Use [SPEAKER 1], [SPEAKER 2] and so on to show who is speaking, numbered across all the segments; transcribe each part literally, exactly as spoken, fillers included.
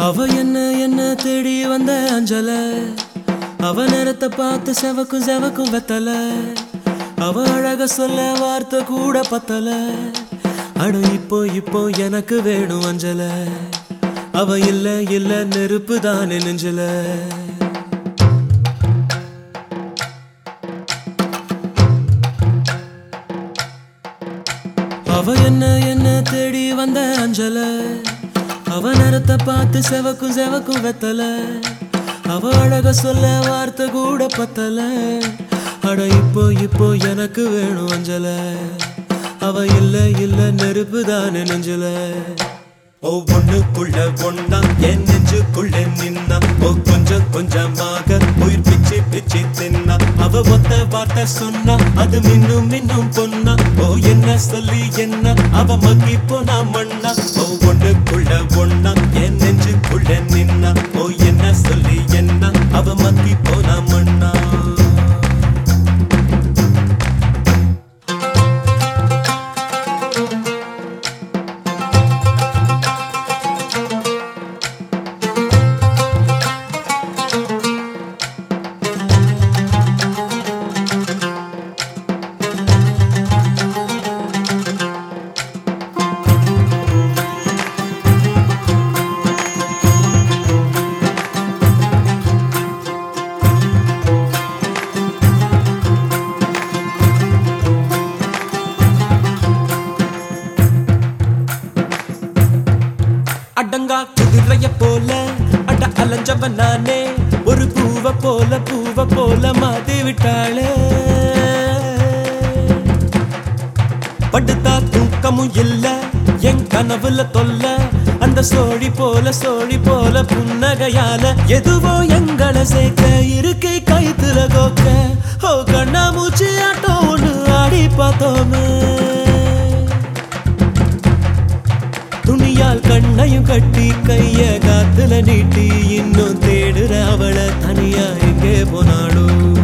[SPEAKER 1] அவ என்ன என்ன தேடி வந்த அஞ்சல அவ நேரத்தை பார்த்து செவக்கும் செவக்கும் வெத்தல அவ அழக சொல்ல வார்த்தை கூட பத்தல அட இப்போ இப்போ எனக்கு வேணும் அஞ்சல அவ இல்ல இல்ல நெருப்பு தானே நெஞ்சல அவ என்ன என்ன தேடி வந்த அஞ்சல அவ நேரத்தை பார்த்து செவக்கும் செவக்கும் வெத்தல அவ அழக சொல்ல வார்த்தை கூட பத்தல அட இப்போ இப்போ எனக்கு வேணும் அஞ்சல அவ இல்ல இல்ல நெருப்பு தானே நெஞ்சல ஒவ்வொன்னுக்குள்ள ஒன்னா என் நெஞ்சுக்குள்ள நின்னா ஓ கொஞ்சம் கொஞ்சமாக உயிர் பிச்சு பிச்சு தின்னா அவ ஒத்த வார்த்தை சொன்னா அது மின்னும் மின்னும் பொன்னா ஓ என்ன சொல்லி என்ன அவ மக்கி போனா மண்ணா ஒவ்வொன்னுக்குள்ள ஒன்னா என் நெஞ்சுக்குள்ள நின்னா ஓ என்ன சொல்லி என்ன அவ மக்கி போனா மண்ணா அடங்கா குதிரைய போல அட அலஞ்சவன் நானே ஒரு பூவ போல பூவ போல மாத்தி விட்டாளே படுத்தா தூக்கமும் இல்ல என் கனவுல தொல்ல அந்த சோழி போல சோழி போல புன்னகையால எதுவோ எங்களை சேர்க்க இருக்கை கைத்துல கோக்க ஓ கண்ணா மூச்சு ஆட்டம் ஒண்ணு ஆடி பார்த்தோமே துணியால் கண்ணையும் கட்டி கைய காத்துல நீட்டி இன்னும் தேடுற அவளை தனியா எங்கே போனாளோ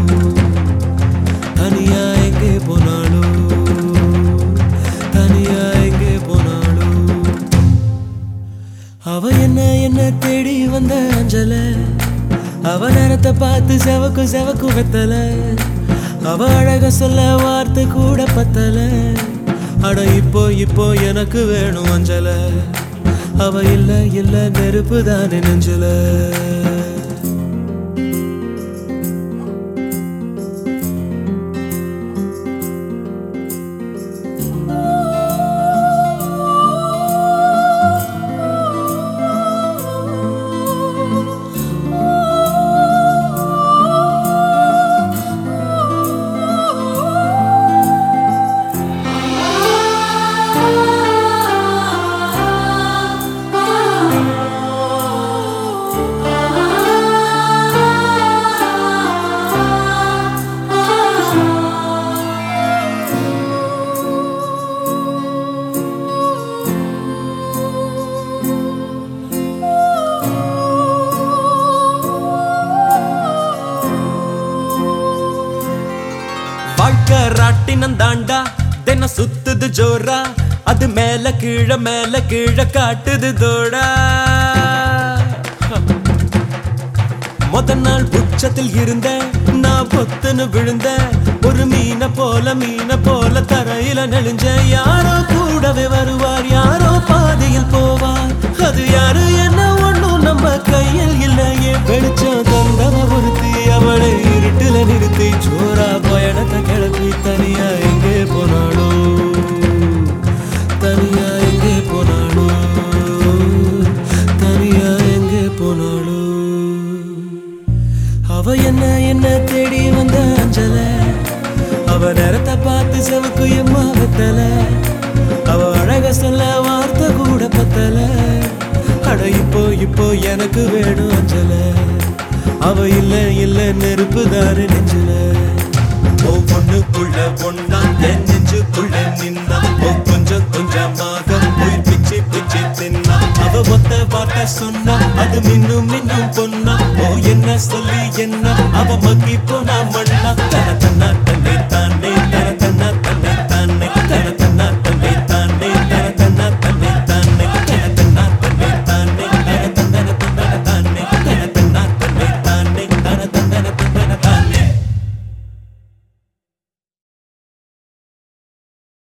[SPEAKER 1] தனியா எங்கே போனாளோ தனியா எங்கே போனாளோ அவ என்ன என்ன தேடி வந்த அஞ்சல அவ நேரத்தை பார்த்து செவக்கும் செவக்கும் வெத்தல அவ அழக சொல்ல வார்த்தை கூட பத்தல அட இப்போ இப்போ எனக்கு வேணும் அஞ்சல அவ இல்ல இல்ல நெருப்பு தானே நெஞ்சல வாழ்க்கை ராட்டினம் தாண்டா தின சுத்துது ஜோரா அது மேல கீழ மேல கீழ காட்டுது தோடா முத நாள் உச்சத்தில் இருந்த நான் பொத்துன்னு விழுந்த ஒரு மீன போல மீன போல தரையில நெளிஞ்ச யாரோ கூடவே வருவார் யாரோ பாதையில் போவார் அது யாரு என்ன ஒண்ணும் நம்ம கையில் இல்லையே வெளிச்சம் தந்தவ ஒருத்தி அவளை இருட்டுல நிறுத்தி ஜோரா பயணத்தை கிளப்பி தனியா எங்கே போனாளோ தனியா எங்கே போனாளோ தனியா எங்கே போனாளோ அவ என்ன என்ன தேடி வந்த அஞ்சல அவ நேரத்தை பார்த்து செவக்கு எம்மா வெத்தல அவ அழக சொல்ல வார்த்தை கூட பத்தல அட இப்போ இப்போ எனக்கு வேணும் அஞ்சல அவ இல்ல இல்ல நெருப்பு தானே நெஞ்சல ஒவ்வொன்னுக்குள்ள ஒன்னா என் நெஞ்சுக்குள்ள நின்னா ஓ கொஞ்சம் கொஞ்சமாக உயிர் பிச்சு பிச்சு தின்னா அவ ஒத்த வார்த்தை சொன்னா அது மின்னும் மின்னும் பொன்னா ஓ என்ன சொல்லி என்ன அவ மக்கி போனா மண்ணா தன தன்னா